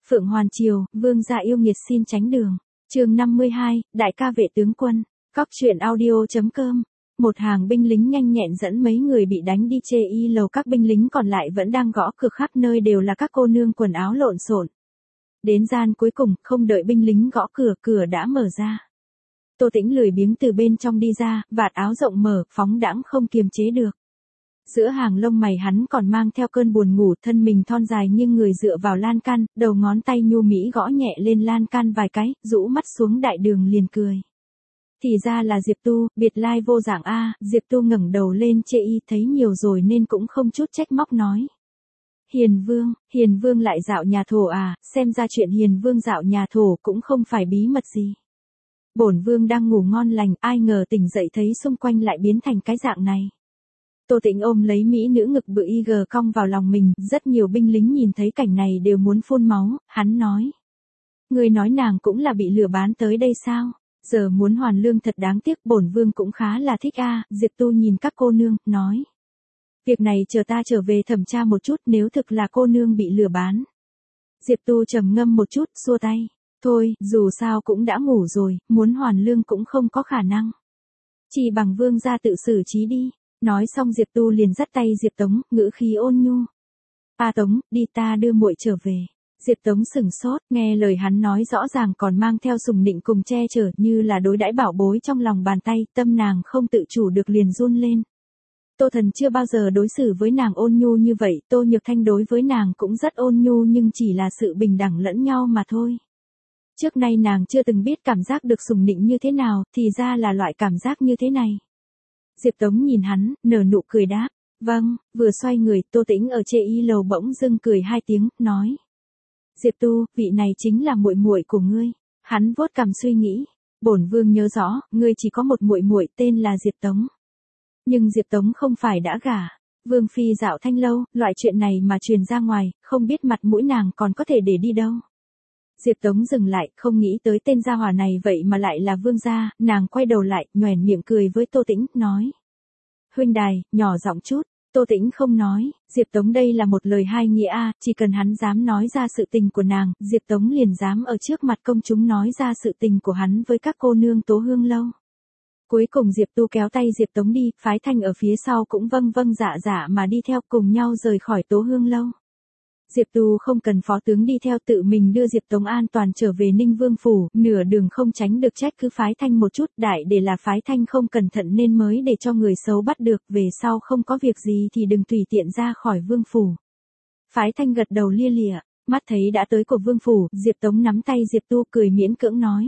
Phượng Hoàn Triều, vương gia yêu nghiệt xin tránh đường. Chương 52, đại ca vệ tướng quân. Cóc truyện audio.com. Một hàng binh lính nhanh nhẹn dẫn mấy người bị đánh đi chê y lầu, các binh lính còn lại vẫn đang gõ cửa, khắp nơi đều là các cô nương quần áo lộn xộn. Đến gian cuối cùng, không đợi binh lính gõ cửa, cửa đã mở ra. Tô Tĩnh lười biếng từ bên trong đi ra, vạt áo rộng mở, phóng đãng không kiềm chế được. Giữa hàng lông mày hắn còn mang theo cơn buồn ngủ, thân mình thon dài nhưng người dựa vào lan can, đầu ngón tay nhu mỹ gõ nhẹ lên lan can vài cái, rũ mắt xuống đại đường liền cười. Thì ra là Diệp Tu, biệt lai vô dạng a. Diệp Tu ngẩng đầu lên chê y, thấy nhiều rồi nên cũng không chút trách móc nói. Hiền Vương lại dạo nhà thổ à, xem ra chuyện Hiền Vương dạo nhà thổ cũng không phải bí mật gì. Bổn Vương đang ngủ ngon lành, ai ngờ tỉnh dậy thấy xung quanh lại biến thành cái dạng này. Tô Tĩnh ôm lấy mỹ nữ ngực bự y gờ cong vào lòng mình, rất nhiều binh lính nhìn thấy cảnh này đều muốn phun máu, hắn nói. Người nói nàng cũng là bị lừa bán tới đây sao? Giờ muốn hoàn lương thật đáng tiếc, bổn Vương cũng khá là thích a. Diệp Tu nhìn các cô nương, nói. Việc này chờ ta trở về thẩm tra một chút, nếu thực là cô nương bị lừa bán. Diệp Tu trầm ngâm một chút, xua tay. Thôi, dù sao cũng đã ngủ rồi, muốn hoàn lương cũng không có khả năng. Chỉ bằng Vương gia tự xử trí đi. Nói xong Diệp Tu liền dắt tay Diệp Tống, ngữ khí ôn nhu. A Tống, đi ta đưa muội trở về. Diệp Tống sửng sốt, nghe lời hắn nói rõ ràng còn mang theo sùng nịnh cùng che chở, như là đối đãi bảo bối trong lòng bàn tay, tâm nàng không tự chủ được liền run lên. Tô Thần chưa bao giờ đối xử với nàng ôn nhu như vậy, Tô Nhược Thanh đối với nàng cũng rất ôn nhu nhưng chỉ là sự bình đẳng lẫn nhau mà thôi. Trước nay nàng chưa từng biết cảm giác được sùng nịnh như thế nào, thì ra là loại cảm giác như thế này. Diệp Tống nhìn hắn, nở nụ cười đáp. Vâng, vừa xoay người, Tô Tĩnh ở chê y lầu bỗng dưng cười hai tiếng, nói. Diệp Tu, vị này chính là muội muội của ngươi. Hắn vuốt cằm suy nghĩ. Bổn Vương nhớ rõ, ngươi chỉ có một muội muội tên là Diệp Tống. Nhưng Diệp Tống không phải đã gả. Vương phi dạo thanh lâu, loại chuyện này mà truyền ra ngoài, không biết mặt mũi nàng còn có thể để đi đâu. Diệp Tống dừng lại, không nghĩ tới tên gia hỏa này vậy mà lại là vương gia, nàng quay đầu lại, nhoẻn miệng cười với Tô Tĩnh, nói. Huynh đài, nhỏ giọng chút, Tô Tĩnh không nói, Diệp Tống đây là một lời hai nghĩa a, chỉ cần hắn dám nói ra sự tình của nàng, Diệp Tống liền dám ở trước mặt công chúng nói ra sự tình của hắn với các cô nương Tố Hương lâu. Cuối cùng Diệp Tu kéo tay Diệp Tống đi, Phái Thanh ở phía sau cũng vâng vâng dạ dạ mà đi theo cùng nhau rời khỏi Tố Hương lâu. Diệp Tu không cần phó tướng đi theo, tự mình đưa Diệp Tống an toàn trở về Ninh Vương phủ, nửa đường không tránh được trách cứ Phái Thanh một chút, đại để là Phái Thanh không cẩn thận nên mới để cho người xấu bắt được, về sau không có việc gì thì đừng tùy tiện ra khỏi Vương phủ. Phái Thanh gật đầu lia lịa, mắt thấy đã tới của Vương phủ, Diệp Tống nắm tay Diệp Tu cười miễn cưỡng nói.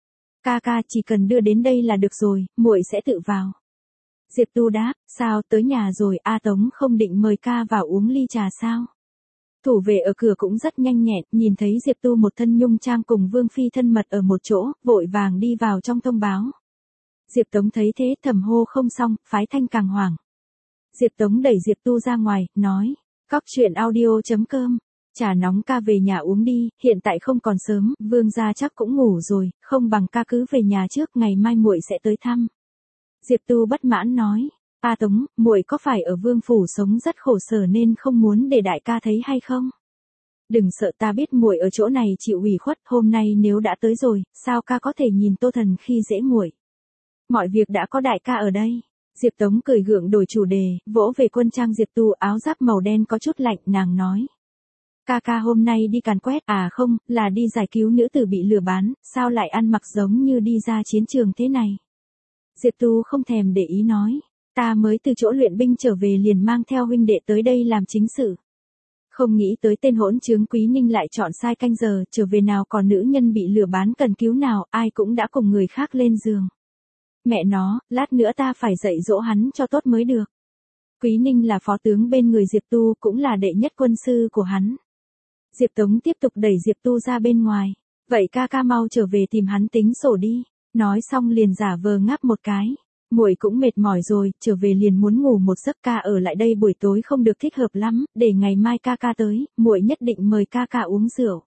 Ca ca chỉ cần đưa đến đây là được rồi, muội sẽ tự vào. Diệp Tu đáp, sao tới nhà rồi, A Tống không định mời ca vào uống ly trà sao? Thủ vệ ở cửa cũng rất nhanh nhẹn, nhìn thấy Diệp Tu một thân nhung trang cùng Vương phi thân mật ở một chỗ, vội vàng đi vào trong thông báo. Diệp Tống thấy thế thầm hô không xong, Phái Thanh càng hoảng. Diệp Tống đẩy Diệp Tu ra ngoài, nói, cóc truyện audio.com, trà nóng ca về nhà uống đi, hiện tại không còn sớm, Vương gia chắc cũng ngủ rồi, không bằng ca cứ về nhà trước, ngày mai muội sẽ tới thăm. Diệp Tu bất mãn nói. A Tống, muội có phải ở Vương phủ sống rất khổ sở nên không muốn để đại ca thấy hay không? Đừng sợ, ta biết muội ở chỗ này chịu ủy khuất, hôm nay nếu đã tới rồi, sao ca có thể nhìn Tô Thần khi dễ muội? Mọi việc đã có đại ca ở đây. Diệp Tống cười gượng đổi chủ đề, vỗ về quân trang Diệp Tu, áo giáp màu đen có chút lạnh, nàng nói. Ca ca hôm nay đi càn quét, à không, là đi giải cứu nữ tử bị lừa bán, sao lại ăn mặc giống như đi ra chiến trường thế này? Diệp Tu không thèm để ý nói. Ta mới từ chỗ luyện binh trở về liền mang theo huynh đệ tới đây làm chính sự. Không nghĩ tới tên hỗn trướng Quý Ninh lại chọn sai canh giờ, trở về nào còn nữ nhân bị lừa bán cần cứu nào, ai cũng đã cùng người khác lên giường. Mẹ nó, lát nữa ta phải dạy dỗ hắn cho tốt mới được. Quý Ninh là phó tướng bên người Diệp Tu, cũng là đệ nhất quân sư của hắn. Diệp Tống tiếp tục đẩy Diệp Tu ra bên ngoài. Vậy ca ca mau trở về tìm hắn tính sổ đi. Nói xong liền giả vờ ngáp một cái. Muội cũng mệt mỏi rồi, trở về liền muốn ngủ một giấc, ca ở lại đây buổi tối không được thích hợp lắm, để ngày mai ca ca tới, muội nhất định mời ca ca uống rượu.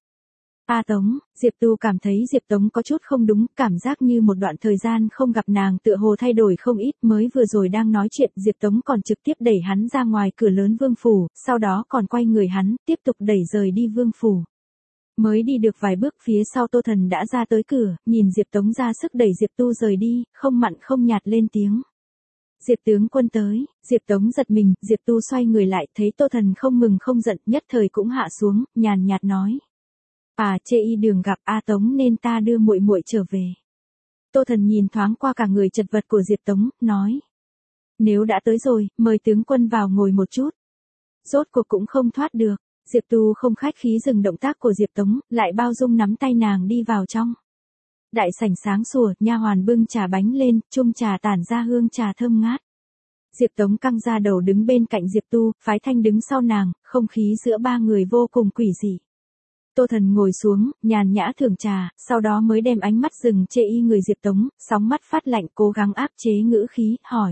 A Tống, Diệp Tu cảm thấy Diệp Tống có chút không đúng, cảm giác như một đoạn thời gian không gặp nàng tựa hồ thay đổi không ít, mới vừa rồi đang nói chuyện, Diệp Tống còn trực tiếp đẩy hắn ra ngoài cửa lớn Vương phủ, sau đó còn quay người hắn, tiếp tục đẩy rời đi Vương phủ. Mới đi được vài bước phía sau Tô Thần đã ra tới cửa, nhìn Diệp Tống ra sức đẩy Diệp Tu rời đi, không mặn không nhạt lên tiếng. Diệp tướng quân tới, Diệp Tống giật mình, Diệp Tu xoay người lại, thấy Tô Thần không mừng không giận, nhất thời cũng hạ xuống, nhàn nhạt nói. Chê y đường gặp A Tống nên ta đưa muội muội trở về. Tô Thần nhìn thoáng qua cả người chật vật của Diệp Tống, nói. Nếu đã tới rồi, mời tướng quân vào ngồi một chút. Rốt cuộc cũng không thoát được, Diệp Tu không khách khí dừng động tác của Diệp Tống, lại bao dung nắm tay nàng đi vào trong. Đại sảnh sáng sủa, nha hoàn bưng trà bánh lên, chung trà tản ra hương trà thơm ngát. Diệp Tống căng ra đầu đứng bên cạnh Diệp Tu, Phái Thanh đứng sau nàng, không khí giữa ba người vô cùng quỷ dị. Tô Thần ngồi xuống, nhàn nhã thưởng trà, sau đó mới đem ánh mắt dừng chê y người Diệp Tống, sóng mắt phát lạnh cố gắng áp chế ngữ khí, hỏi.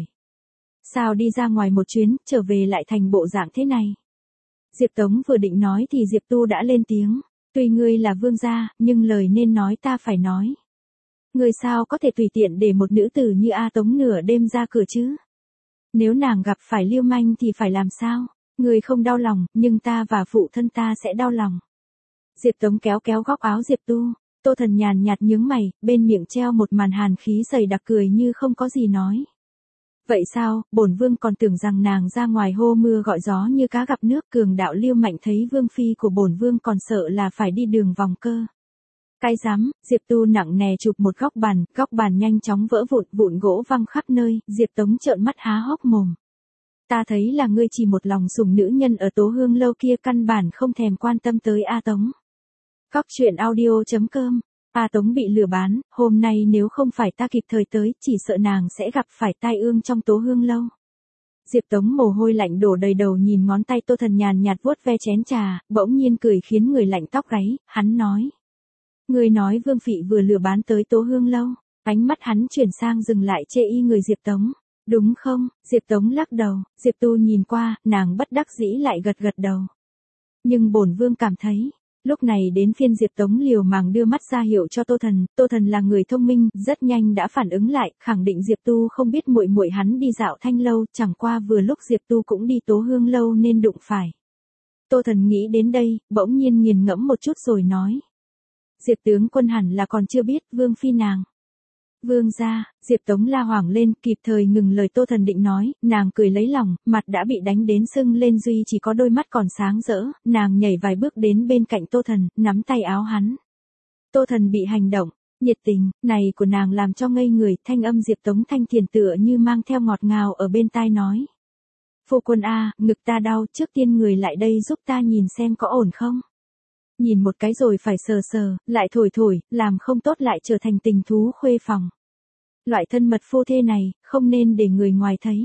Sao đi ra ngoài một chuyến, trở về lại thành bộ dạng thế này? Diệp Tống vừa định nói thì Diệp Tu đã lên tiếng. Tuy ngươi là vương gia, nhưng lời nên nói ta phải nói. Ngươi sao có thể tùy tiện để một nữ tử như A Tống nửa đêm ra cửa chứ? Nếu nàng gặp phải lưu manh thì phải làm sao? Ngươi không đau lòng, nhưng ta và phụ thân ta sẽ đau lòng. Diệp Tống kéo kéo góc áo Diệp Tu. Tô Thần nhàn nhạt nhướng mày, bên miệng treo một màn hàn khí dày đặc cười như không có gì nói. Vậy sao, bổn vương còn tưởng rằng nàng ra ngoài hô mưa gọi gió như cá gặp nước, cường đạo Liêu Mạnh thấy vương phi của bổn vương còn sợ là phải đi đường vòng cơ. Cái dám, Diệp Tu nặng nề chụp một góc bàn nhanh chóng vỡ vụn gỗ văng khắp nơi, Diệp Tống trợn mắt há hốc mồm. Ta thấy là ngươi chỉ một lòng sủng nữ nhân ở Tố Hương lâu kia, căn bản không thèm quan tâm tới A Tống. Cóc truyện audio.com. A Tống bị lừa bán, hôm nay nếu không phải ta kịp thời tới, chỉ sợ nàng sẽ gặp phải tai ương trong Tố Hương lâu. Diệp Tống mồ hôi lạnh đổ đầy đầu nhìn ngón tay Tô Thần nhàn nhạt vuốt ve chén trà, bỗng nhiên cười khiến người lạnh tóc gáy, hắn nói. Người nói Vương Phị vừa lừa bán tới Tố Hương lâu, ánh mắt hắn chuyển sang dừng lại chê y người Diệp Tống. Đúng không? Diệp Tống lắc đầu, Diệp Tu nhìn qua, nàng bất đắc dĩ lại gật gật đầu. Nhưng bổn vương cảm thấy, lúc này đến phiên Diệp Tống liều mạng đưa mắt ra hiệu cho Tô Thần là người thông minh, rất nhanh đã phản ứng lại, khẳng định Diệp Tu không biết muội muội hắn đi dạo Thanh lâu, chẳng qua vừa lúc Diệp Tu cũng đi Tố Hương lâu nên đụng phải. Tô Thần nghĩ đến đây, bỗng nhiên nghiền ngẫm một chút rồi nói. Diệp tướng quân hẳn là còn chưa biết vương phi nàng. Vương gia, Diệp Tống la hoảng lên, kịp thời ngừng lời Tô Thần định nói, nàng cười lấy lòng, mặt đã bị đánh đến sưng lên, duy chỉ có đôi mắt còn sáng rỡ, nàng nhảy vài bước đến bên cạnh Tô Thần, nắm tay áo hắn. Tô Thần bị hành động, nhiệt tình, này của nàng làm cho ngây người, thanh âm Diệp Tống thanh thiền tựa như mang theo ngọt ngào ở bên tai nói. Phu quân a, ngực ta đau, trước tiên người lại đây giúp ta nhìn xem có ổn không. Nhìn một cái rồi phải sờ, lại thổi, làm không tốt lại trở thành tình thú khuê phòng. Loại thân mật phu thê này, không nên để người ngoài thấy.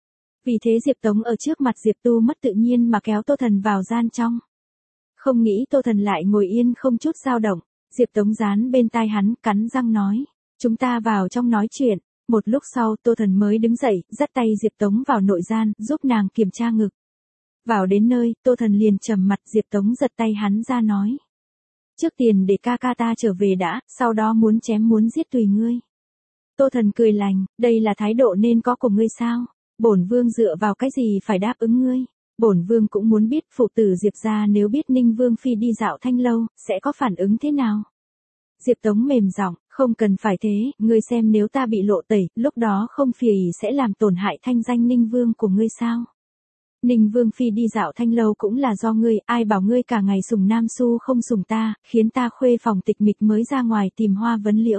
Vì thế Diệp Tống ở trước mặt Diệp Tu mất tự nhiên mà kéo Tô Thần vào gian trong. Không nghĩ Tô Thần lại ngồi yên không chút dao động, Diệp Tống dán bên tai hắn, cắn răng nói, chúng ta vào trong nói chuyện. Một lúc sau Tô Thần mới đứng dậy, dắt tay Diệp Tống vào nội gian, giúp nàng kiểm tra ngực. Vào đến nơi, Tô Thần liền trầm mặt, Diệp Tống giật tay hắn ra nói. Trước tiền để ca ca ta trở về đã, sau đó muốn chém muốn giết tùy ngươi. Tô Thần cười lành, đây là thái độ nên có của ngươi sao? Bổn vương dựa vào cái gì phải đáp ứng ngươi? Bổn vương cũng muốn biết phụ tử Diệp gia nếu biết Ninh Vương phi đi dạo Thanh lâu, sẽ có phản ứng thế nào? Diệp Tống mềm giọng, không cần phải thế, ngươi xem nếu ta bị lộ tẩy, lúc đó không phì sẽ làm tổn hại thanh danh Ninh Vương của ngươi sao? Ninh Vương phi đi dạo Thanh lâu cũng là do ngươi, ai bảo ngươi cả ngày sủng Nam Xu không sủng ta, khiến ta khuê phòng tịch mịch mới ra ngoài tìm hoa vấn liễu.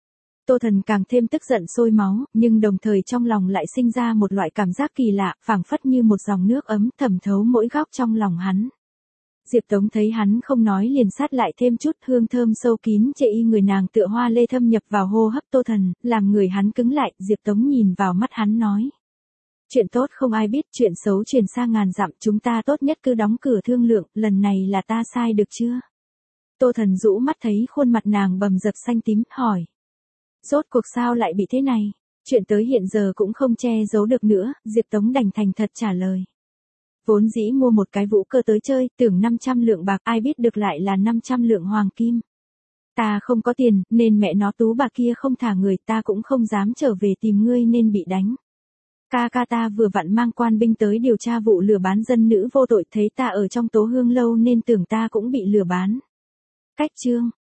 Tô Thần càng thêm tức giận sôi máu, nhưng đồng thời trong lòng lại sinh ra một loại cảm giác kỳ lạ, phảng phất như một dòng nước ấm thẩm thấu mỗi góc trong lòng hắn. Diệp Tống thấy hắn không nói liền sát lại thêm chút hương thơm sâu kín chệ y người nàng tựa hoa lê thâm nhập vào hô hấp Tô Thần, làm người hắn cứng lại, Diệp Tống nhìn vào mắt hắn nói. Chuyện tốt không ai biết, chuyện xấu truyền xa ngàn dặm, chúng ta tốt nhất cứ đóng cửa thương lượng, lần này là ta sai được chưa? Tô Thần rũ mắt thấy khuôn mặt nàng bầm dập xanh tím, hỏi. Rốt cuộc sao lại bị thế này? Chuyện tới hiện giờ cũng không che giấu được nữa, Diệp Tống đành thành thật trả lời. Vốn dĩ mua một cái vũ cơ tới chơi, tưởng 500 lượng bạc, ai biết được lại là 500 lượng hoàng kim. Ta không có tiền, nên mẹ nó Tú bà kia không thả người, ta cũng không dám trở về tìm ngươi nên bị đánh. Ca ca ta vừa vặn mang quan binh tới điều tra vụ lừa bán dân nữ vô tội, thấy ta ở trong Tố Hương lâu nên tưởng ta cũng bị lừa bán. Cách chương